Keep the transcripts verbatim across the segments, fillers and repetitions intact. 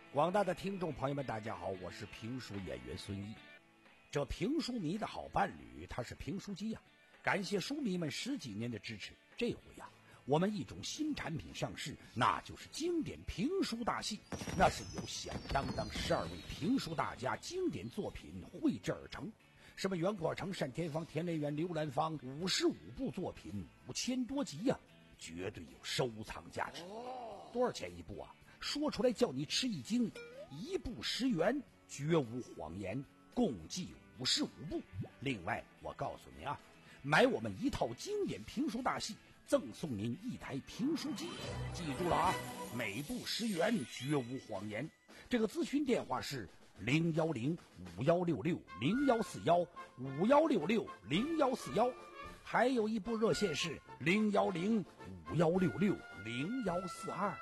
广大的听众朋友们，大家好，我是评书演员孙一。这评书迷的好伴侣，他是评书机呀、啊。感谢书迷们十几年的支持，这回呀、啊，我们一种新产品上市，那就是经典评书大戏。那是由响当当十二位评书大家经典作品绘制而成，什么袁阔成、单田芳、田连元、刘兰芳，五十五部作品，五千多集呀、啊，绝对有收藏价值。多少钱一部啊？说出来叫你吃一惊，一部十元，绝无谎言，共计五十五部。另外我告诉你啊，买我们一套经典评书大戏，赠送您一台评书机。记住了啊，每部十元，绝无谎言。这个咨询电话是零幺零五幺六六零幺四幺五幺六六零幺四幺，还有一部热线是零幺零五幺六六零幺四二。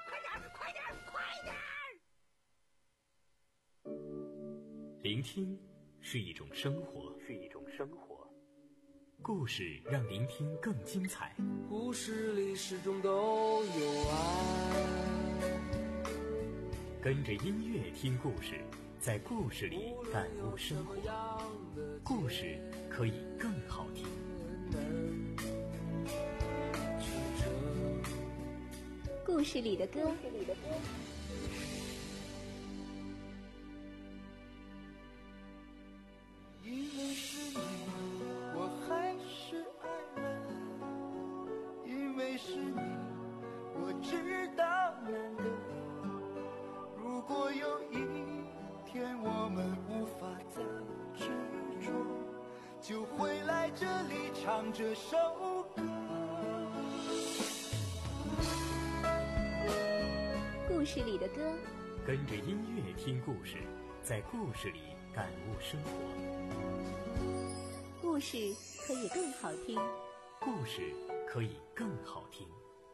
聆听是一种生活，是一种生活。故事让聆听更精彩。 故事里始终都有爱。 跟着音乐听故事，在故事里感悟生活。故事可以更好听。 故事里的歌。故事里的歌。 因为是你，我还是爱人。因为是你，我知道难得。如果有一天我们无法再执着，就会来这里唱这首歌。 故事里的歌， 跟着音乐听故事，在故事里感悟生活。 故事可以更好听， 故事可以更好听。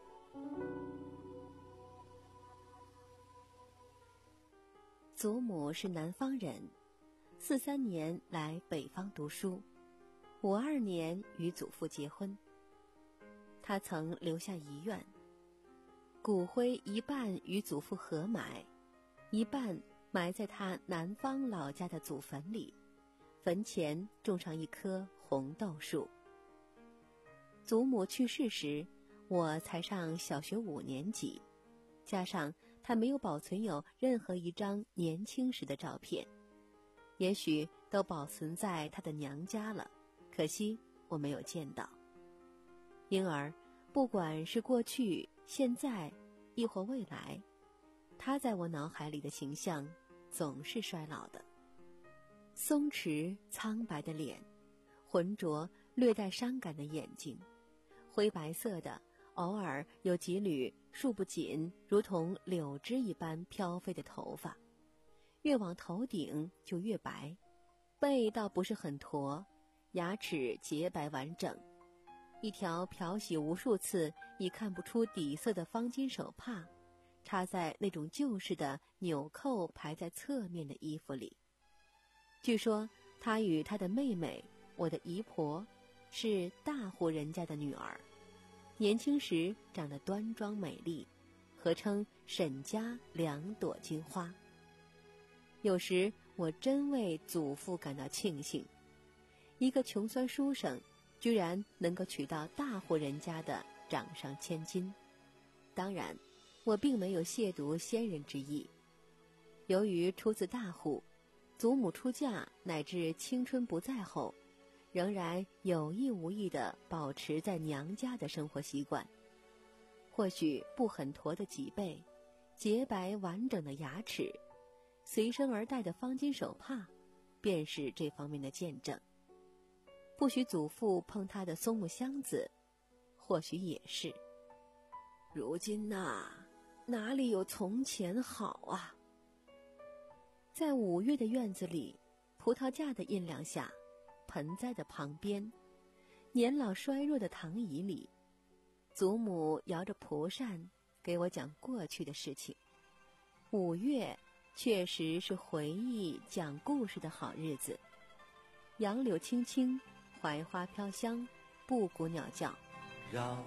祖母是南方人，四三年来北方读书，五二年与祖父结婚。他曾留下遗愿，骨灰一半与祖父合埋，一半埋在他南方老家的祖坟里，坟前种上一棵红豆树。祖母去世时，我才上小学五年级，加上她没有保存有任何一张年轻时的照片，也许都保存在她的娘家了，可惜我没有见到。因而不管是过去、现在亦或未来，她在我脑海里的形象总是衰老的。松弛苍白的脸，浑浊略带伤感的眼睛，灰白色的偶尔有几缕束不紧如同柳枝一般飘飞的头发，越往头顶就越白，背倒不是很驼，牙齿洁白完整，一条漂洗无数次已看不出底色的方巾手帕插在那种旧式的纽扣排在侧面的衣服里。据说她与她的妹妹，我的姨婆，是大户人家的女儿，年轻时长得端庄美丽，合称沈家两朵金花。有时我真为祖父感到庆幸，一个穷酸书生居然能够娶到大户人家的掌上千金。当然我并没有亵渎先人之意，由于出自大户，祖母出嫁乃至青春不在后，仍然有意无意地保持在娘家的生活习惯。或许不很驼的脊背，洁白完整的牙齿，随身而带的方巾手帕，便是这方面的见证。不许祖父碰他的松木箱子，或许也是。如今呐、啊，哪里有从前好啊？在五月的院子里，葡萄架的阴凉下，盆栽的旁边，年老衰弱的躺椅里，祖母摇着蒲扇给我讲过去的事情。五月确实是回忆讲故事的好日子，杨柳青青，槐花飘香，布谷鸟叫。 让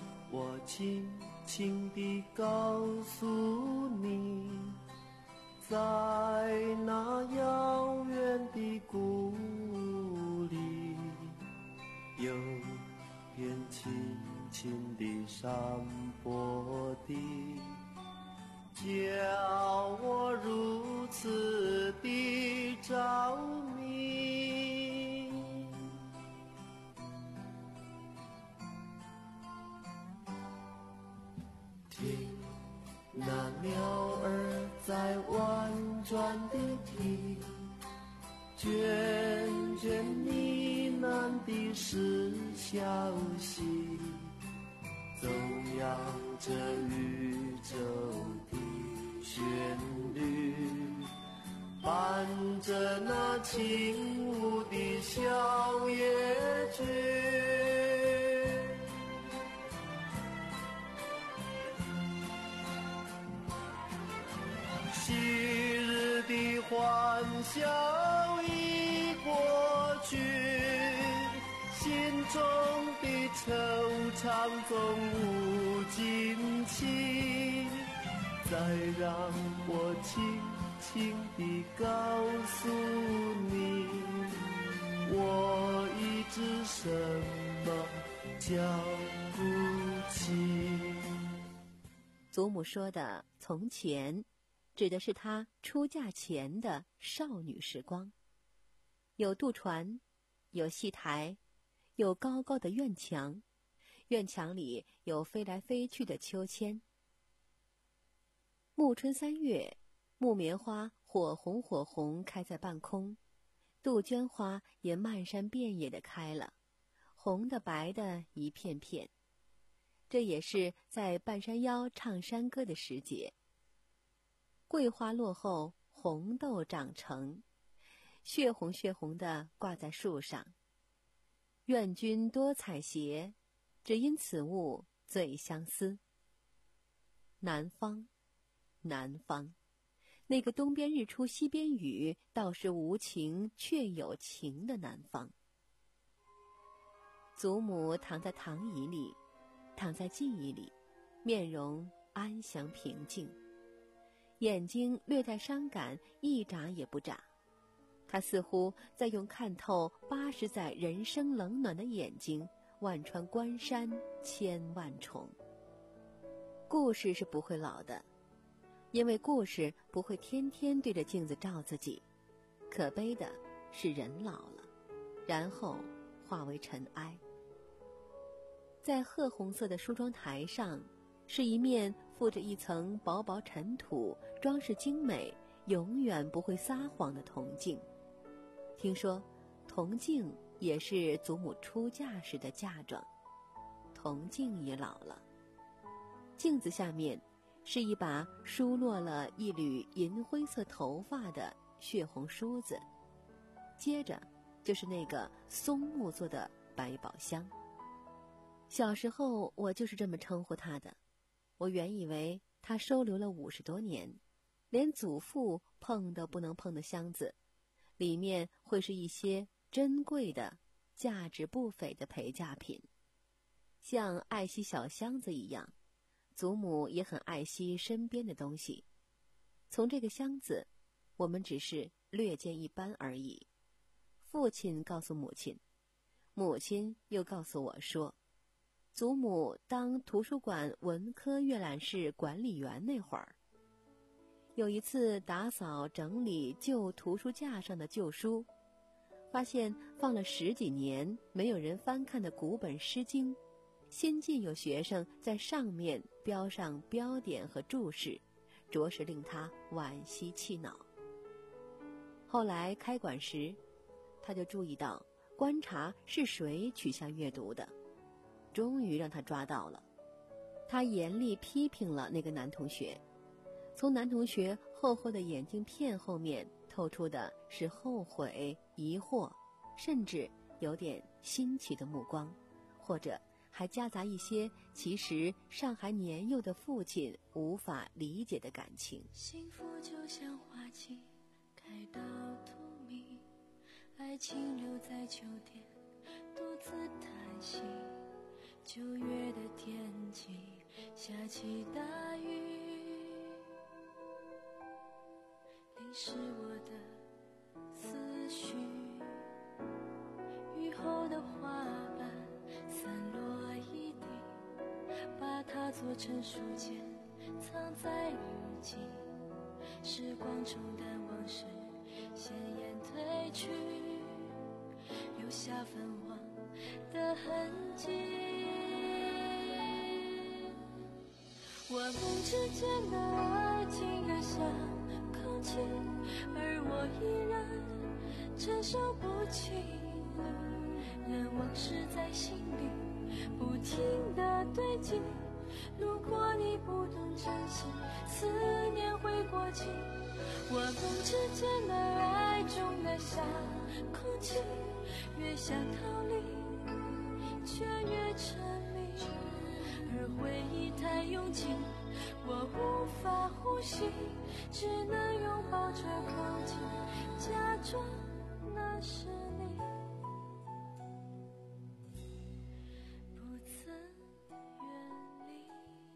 我轻轻地告诉你，在山坡地，叫我如此的着迷。听那鸟儿在婉转地啼，卷卷呢喃的是消息，奏扬着宇宙的旋律，伴着那轻舞的小夜曲。昔日的欢笑已过去，心中的惆怅总无尽期。再让我轻轻地告诉你，我已知什么叫不起。 祖母说的从前指的是她出嫁前的少女时光，有渡船，有戏台，有高高的院墙，院墙里有飞来飞去的秋千。暮春三月，木棉花火红火红开在半空，杜鹃花也漫山遍野的开了，红的白的一片片。这也是在半山腰唱山歌的时节。桂花落后，红豆长成，血红血红的挂在树上。愿君多采撷，只因此物最相思。南方，南方，那个东边日出西边雨，倒是无情却有情的南方。祖母躺在躺椅里，躺在记忆里，面容安详平静，眼睛略带伤感，一眨也不眨。他似乎在用看透八十载人生冷暖的眼睛，万穿关山千万重。故事是不会老的，因为故事不会天天对着镜子照自己。可悲的是人老了，然后化为尘埃。在褐红色的梳妆台上，是一面附着一层薄薄尘土，装饰精美，永远不会撒谎的铜镜。听说铜镜也是祖母出嫁时的嫁妆，铜镜也老了。镜子下面是一把梳落了一缕银灰色头发的血红梳子，接着就是那个松木做的百宝箱。小时候我就是这么称呼它的，我原以为它收留了五十多年，连祖父碰都不能碰的箱子，里面会是一些珍贵的、价值不菲的陪嫁品。像爱惜小箱子一样，祖母也很爱惜身边的东西。从这个箱子，我们只是略见一斑而已。父亲告诉母亲，母亲又告诉我说，祖母当图书馆文科阅览室管理员那会儿，有一次打扫整理旧图书架上的旧书，发现放了十几年没有人翻看的古本《诗经》，新近有学生在上面标上标点和注释，着实令他惋惜气恼。后来开馆时，他就注意到观察是谁取下阅读的，终于让他抓到了。他严厉批评了那个男同学，从男同学厚厚的眼镜片后面透出的是后悔、疑惑，甚至有点新奇的目光，或者还夹杂一些其实尚还年幼的父亲无法理解的感情。 幸福就像花季开到荼蘼，爱情留在秋天独自叹息，九月的天气下起大雨，淋湿我的思绪，雨后的花瓣散落一地，把作成书签，藏在日记。时光冲淡往事，鲜艳褪去，留下泛黄的痕迹。万物之间的爱竟然像空气，而我依然承受不起。任往事在心里不停地堆积，如果你不懂珍惜，思念会过期。万物之间的爱重得像空气，越想逃离却越沉迷，而回忆太拥挤，我无法呼吸，只能拥抱着空气，假装那是你，不曾远离。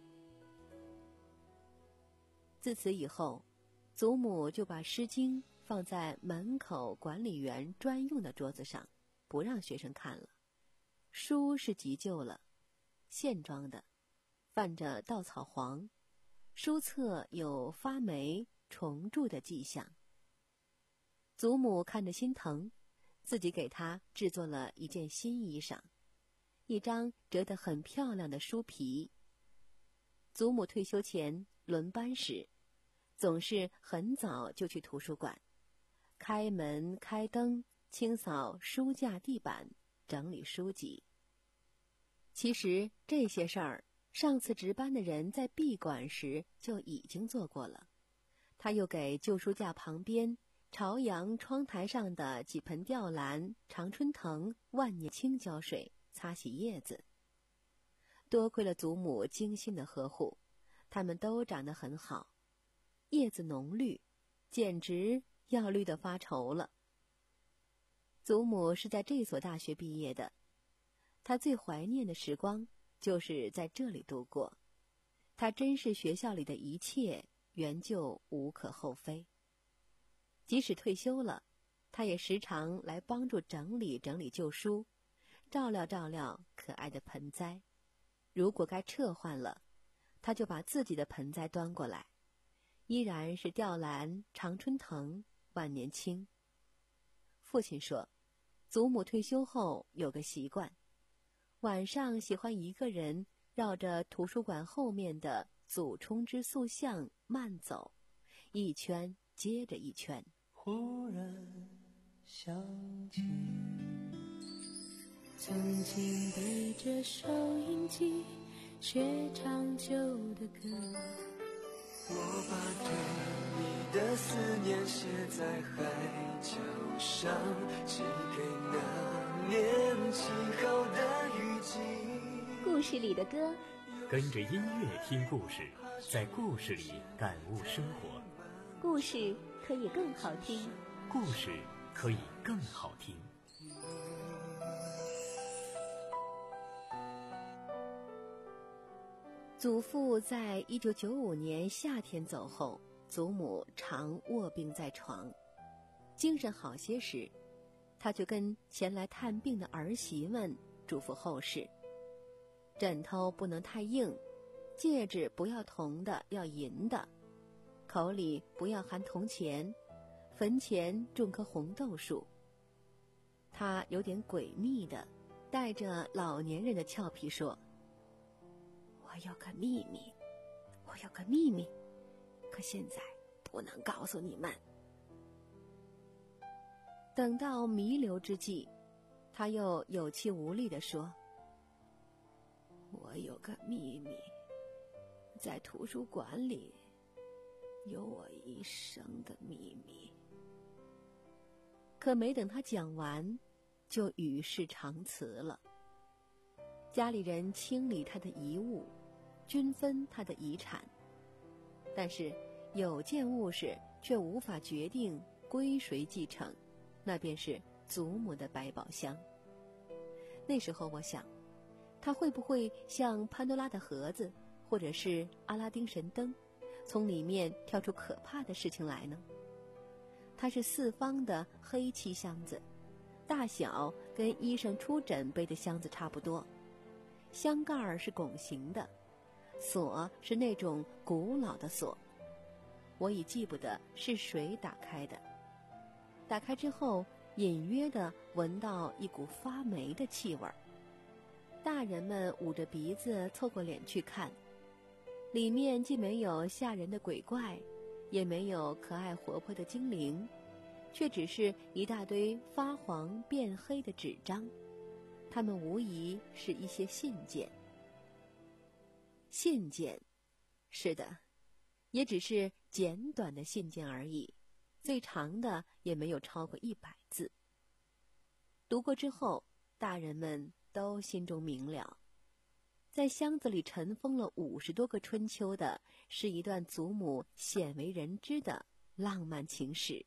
自此以后，祖母就把《诗经》放在门口管理员专用的桌子上，不让学生看了。书是急旧了，线装的，泛着稻草黄，书侧有发霉虫蛀的迹象。祖母看着心疼，自己给他制作了一件新衣裳，一张折得很漂亮的书皮。祖母退休前轮班时，总是很早就去图书馆，开门开灯，清扫书架地板，整理书籍。其实这些事儿，上次值班的人在闭馆时就已经做过了。他又给旧书架旁边朝阳窗台上的几盆吊兰、常春藤、万年青浇水，擦洗叶子。多亏了祖母精心的呵护，它们都长得很好，叶子浓绿，简直要绿得发愁了。祖母是在这所大学毕业的，她最怀念的时光就是在这里度过。她珍视学校里的一切，原就无可厚非。即使退休了，她也时常来帮助整理整理旧书，照料照料可爱的盆栽。如果该撤换了，她就把自己的盆栽端过来，依然是吊兰、常春藤、万年青。父亲说，祖母退休后有个习惯，晚上喜欢一个人绕着图书馆后面的祖冲之塑像慢走，一圈接着一圈。 忽然想起曾经对着收音机学唱旧的歌， 我把对你的思念写在海角上，寄给那年起后的雨季。 故事里的歌， 跟着音乐听故事，在故事里感悟生活。 故事可以更好听， 故事可以更好听。 祖父在一九九五年夏天走后，祖母常卧病在床。精神好些时，他就跟前来探病的儿媳们嘱咐后事：枕头不能太硬，戒指不要铜的，要银的，口里不要含铜钱，坟前种棵红豆树。他有点诡秘的带着老年人的俏皮说，我有个秘密，我有个秘密，可现在不能告诉你们。等到弥留之际，他又有气无力地说，我有个秘密，在图书馆里有我一生的秘密。可没等他讲完，就与世长辞了。家里人清理他的遗物，均分他的遗产，但是有件物事却无法决定归谁继承，那便是祖母的百宝箱。那时候我想，他会不会像潘多拉的盒子，或者是阿拉丁神灯，从里面跳出可怕的事情来呢？它是四方的黑漆箱子，大小跟医生出诊背的箱子差不多，箱盖儿是拱形的， 锁是那种古老的锁，我已记不得是谁打开的。打开之后，隐约地闻到一股发霉的气味儿。大人们捂着鼻子凑过脸去看，里面既没有吓人的鬼怪，也没有可爱活泼的精灵，却只是一大堆发黄变黑的纸张，它们无疑是一些信件。信件，是的，也只是简短的信件而已，最长的也没有超过一百字。读过之后，大人们都心中明了，在箱子里尘封了五十多个春秋的，是一段祖母鲜为人知的浪漫情史。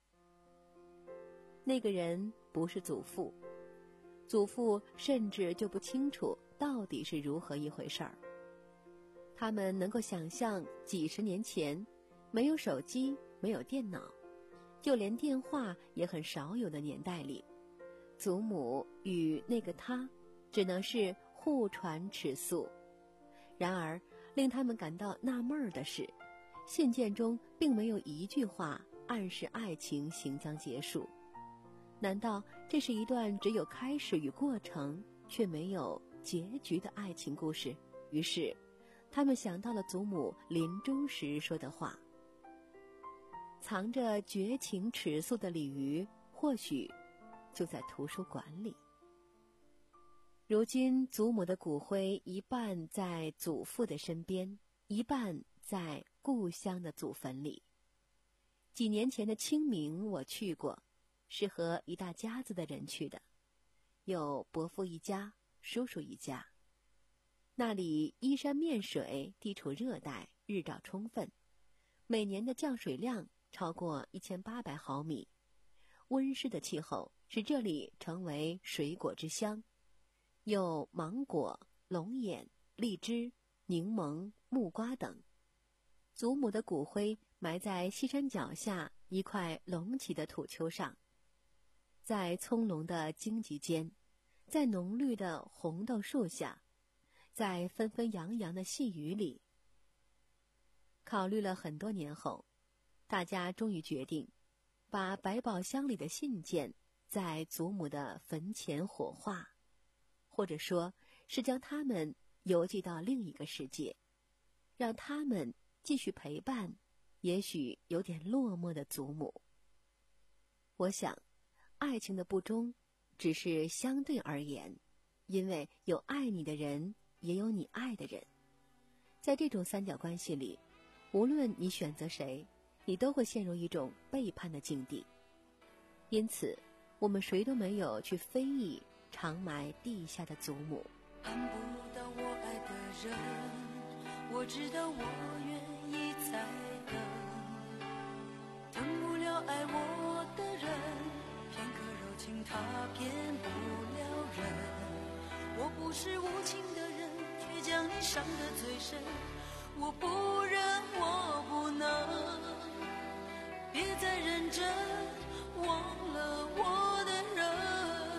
那个人不是祖父，祖父甚至就不清楚到底是如何一回事儿。他们能够想象几十年前没有手机，没有电脑，就连电话也很少有的年代里，祖母与那个他只能是互传尺素。然而令他们感到纳闷的是，信件中并没有一句话暗示爱情行将结束。难道这是一段只有开始与过程却没有结局的爱情故事？于是他们想到了祖母临终时说的话，藏着绝情尺素的鲤鱼或许就在图书馆里。如今祖母的骨灰一半在祖父的身边，一半在故乡的祖坟里。几年前的清明我去过，是和一大家子的人去的，有伯父一家，叔叔一家。那里依山面水，地处热带，日照充分，每年的降水量超过一千八百毫米。温湿的气候使这里成为水果之乡，有芒果、龙眼、荔枝、柠檬、木瓜等。祖母的骨灰埋在西山脚下一块隆起的土丘上，在葱茏的荆棘间，在浓绿的红豆树下，在纷纷扬扬的细雨里。考虑了很多年后，大家终于决定把百宝箱里的信件在祖母的坟前火化，或者说是将它们邮寄到另一个世界，让他们继续陪伴也许有点落寞的祖母。我想爱情的不忠只是相对而言，因为有爱你的人，也有你爱的人。在这种三角关系里，无论你选择谁，你都会陷入一种背叛的境地。因此我们谁都没有去非议长埋地下的祖母。 看不到我爱的人，我知道我愿意再等，等不了爱我的人，片刻柔情他骗不了人。我不是无情的人，却将你伤得最深，我不忍，我不能，别再认真忘了我的人。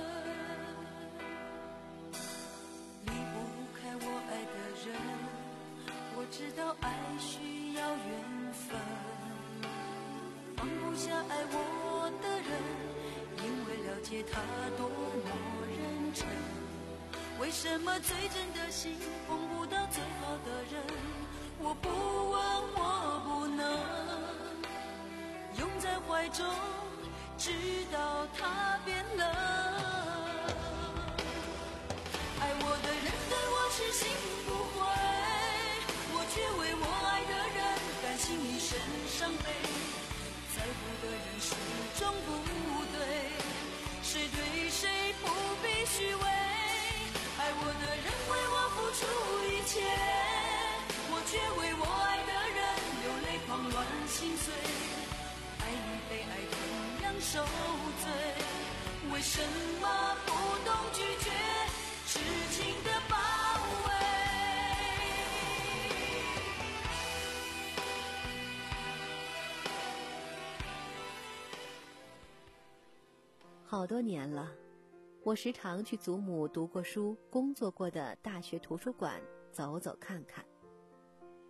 离不开我爱的人，我知道爱需要缘分，放不下爱我的人，因为了解他多么认真。为什么最真的心碰不到最好的人？我不问，我不能拥在怀中，直到他变冷。爱我的人对我痴心不悔，我却为我爱的人甘心一生伤悲。在乎的人始终不对，谁对谁不必虚伪。爱我的人为我付出一切，我却为我爱的人流泪狂乱心碎。爱与被爱同样受罪，为什么不懂拒绝痴情的包围？ 好多年了，我时常去祖母读过书、工作过的大学图书馆走走看看。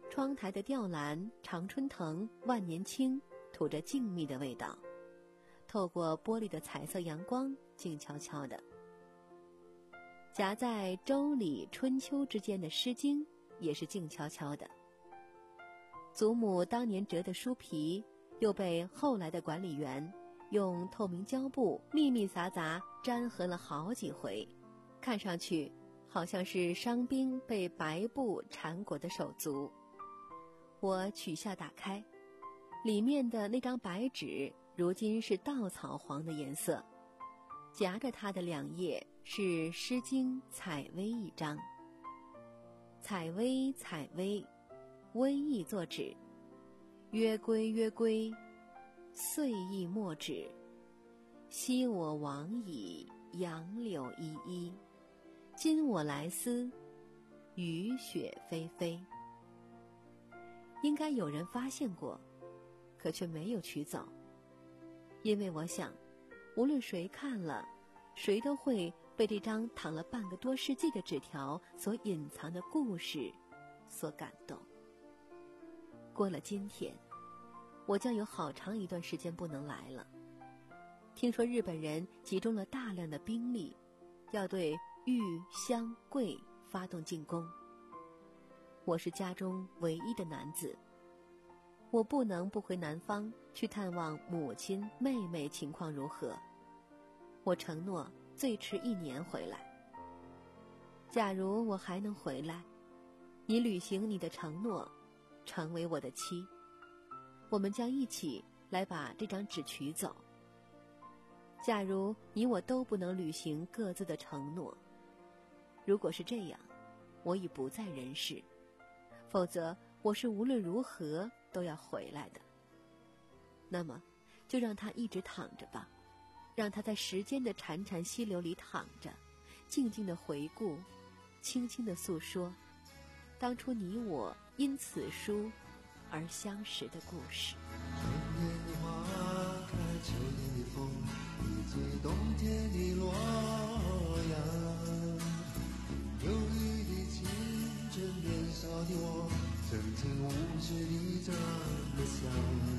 窗台的吊兰、常春藤、万年青吐着静谧的味道，透过玻璃的彩色阳光，静悄悄的。夹在周礼春秋之间的《诗经》也是静悄悄的。祖母当年折的书皮，又被后来的管理员用透明胶布密密匝匝粘合了好几回，看上去好像是伤兵被白布缠裹的手足。我取下打开，里面的那张白纸如今是稻草黄的颜色，夹着它的两页是《诗经·采薇》一章。采薇，采薇，微意作止。曰归，曰归，岁亦莫止。昔我往矣，杨柳依依。今我来思，雨雪霏霏。应该有人发现过，可却没有取走，因为我想，无论谁看了，谁都会被这张躺了半个多世纪的纸条所隐藏的故事所感动。过了今天，我将有好长一段时间不能来了。听说日本人集中了大量的兵力，要对玉、湘、桂发动进攻。我是家中唯一的男子，我不能不回南方去探望母亲、妹妹情况如何。我承诺最迟一年回来。假如我还能回来，你履行你的承诺，成为我的妻，我们将一起来把这张纸取走。假如你我都不能履行各自的承诺，如果是这样，我已不在人世，否则我是无论如何都要回来的。那么就让它一直躺着吧，让它在时间的潺潺溪流里躺着，静静地回顾，轻轻地诉说当初你我因此书而相识的故事。 春天的花开，秋天的风，以及冬天的洛阳。忧郁的青春，年少的我，曾经无知地这么想。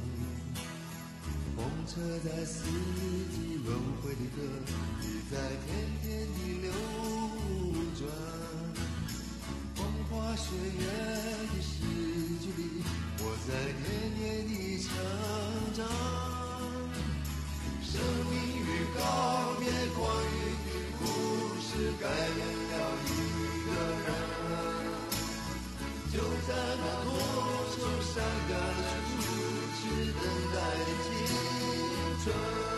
风车在四季轮回的歌，已在天天地流转。风花雪月的诗句里，我在年年地成长。生命与告别，光阴的故事，改变了一个人。就在那多愁善感的初次等待的青春。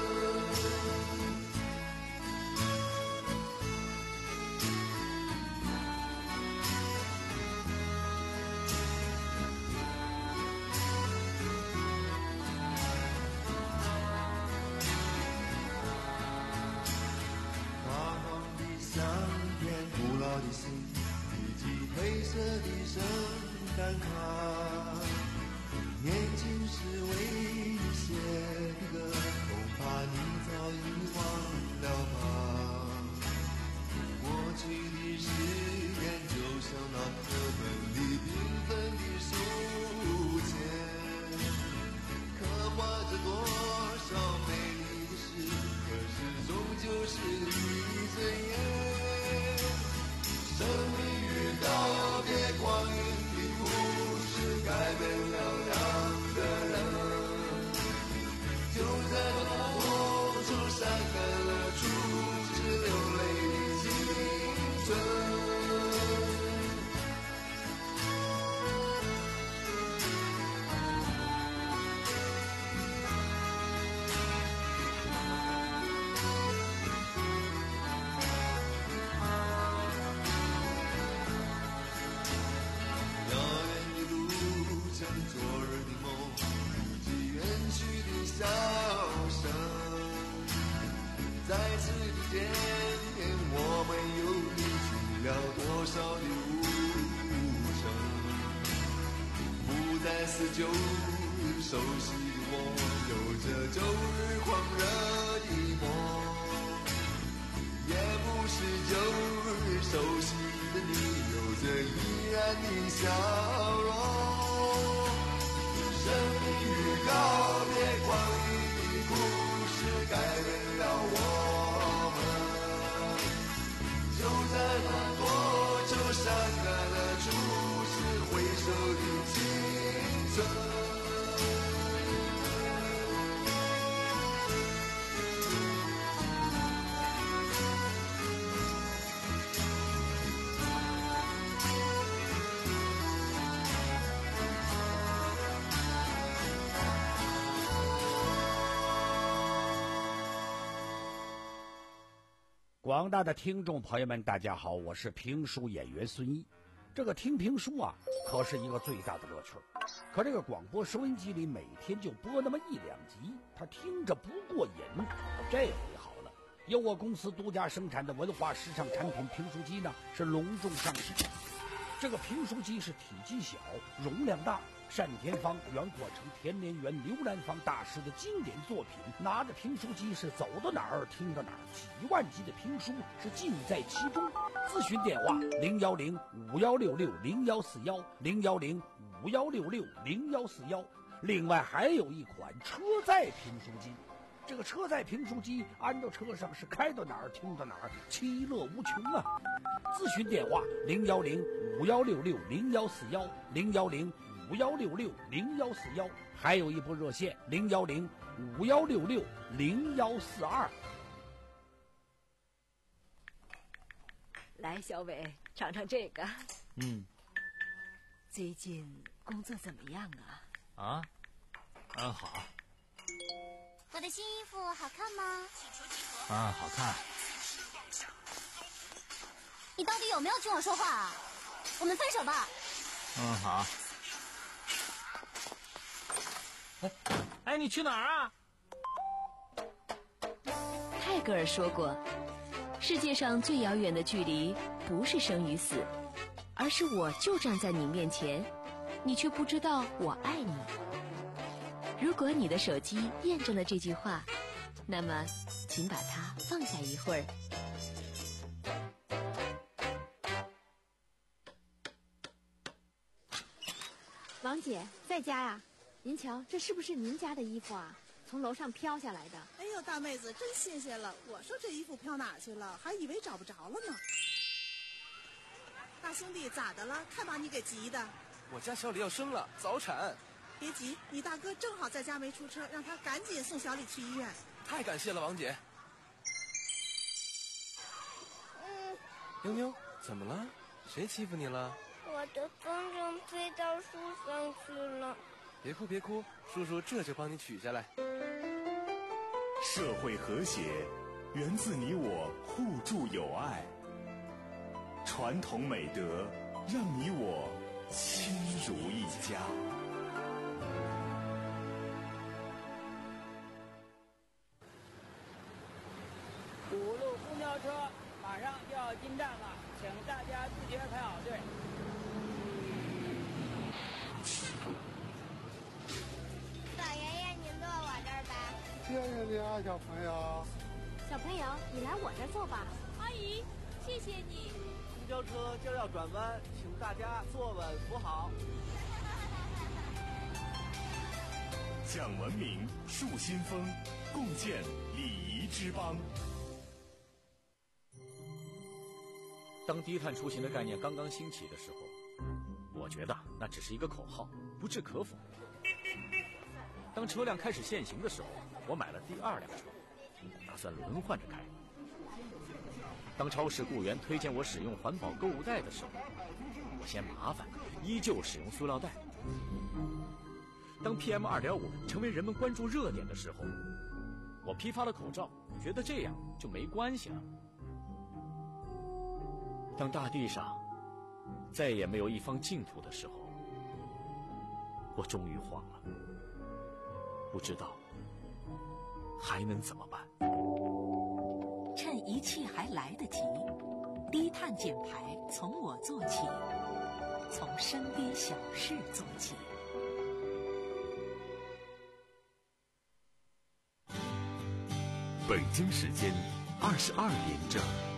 黑色的圣诞卡，年轻时为你写的歌，恐怕你早已忘了吧。过去的誓言就像那课本里缤纷的书签，刻画着多少美丽的事，可是终究是一尊严。生命与告别，光阴的故事，改变了两个人。就在那多愁善感了初次流泪的青春。昨日的梦，以及远去的笑声，再次的见面，我们又历经了多少的路程。不再是旧日熟悉的我，有着旧日狂热的梦，也不是旧日熟悉的你，有着依然的笑容。 广大的听众朋友们，大家好，我是评书演员孙一。这个听评书啊，可是一个最大的乐趣。可这个广播收音机里每天就播那么一两集，他听着不过瘾。这回好了，由我公司独家生产的文化时尚产品评书机呢，是隆重上市。这个评书机是体积小，容量大。单田芳、袁阔成、田连元、刘兰芳大师的经典作品，拿着评书机是走到哪儿听到哪儿，几万集的评书是尽在其中。咨询电话零幺零五幺六六零幺四幺零幺零五幺六六零幺四幺。另外还有一款车载评书机，这个车载评书机安到车上是开到哪儿听到哪儿，其乐无穷啊！咨询电话零幺零五幺六六零幺四幺零幺零五幺六六零幺四幺，还有一部热线零幺零五幺六六零幺四二。 来，小伟，尝尝这个。 嗯。 最近工作怎么样啊？ 啊，嗯，好。 我的新衣服好看吗？ 啊，好看。 你到底有没有听我说话啊？我们分手吧。 嗯，好。哎，哎，你去哪儿啊？ 泰戈尔说过，世界上最遥远的距离不是生与死，而是我就站在你面前，你却不知道我爱你。如果你的手机验证了这句话，那么请把它放下一会儿。 王姐在家呀？您瞧，这是不是您家的衣服啊？从楼上飘下来的。 哎呦，大妹子真新鲜了！我说这衣服飘哪去了，还以为找不着了呢。大兄弟咋的了？看把你给急的。 我家小李要生了，早产。 别急，你大哥正好在家没出车，让他赶紧送小李去医院。 太感谢了，王姐。 嗯。 妞妞，怎么了？谁欺负你了？ 我的风筝飞到树上去了。 别哭别哭，叔叔这就帮你取下来。 社会和谐源自你我互助友爱，传统美德让你我亲如一家。 五路公交车马上就要进站了，请大家自觉排好队。 老爷爷，您坐我这儿吧。 谢谢你啊，小朋友。 小朋友，你来我这儿坐吧。 阿姨，谢谢你。 公交车就要转弯，请大家坐稳扶好。 讲文明，树新风，共建礼仪之邦。 当低碳出行的概念刚刚兴起的时候，我觉得那只是一个口号，不置可否。当车辆开始限行的时候，我买了第二辆车，打算轮换着开。当超市雇员推荐我使用环保购物袋的时候，我嫌麻烦，依旧使用塑料袋。当 P M 二点五 成为人们关注热点的时候，我批发了口罩，觉得这样就没关系了。当大地上再也没有一方净土的时候，我终于慌了，不知道还能怎么办。 趁一切还来得及，低碳减排从我做起，从身边小事做起。 北京时间二十二点整。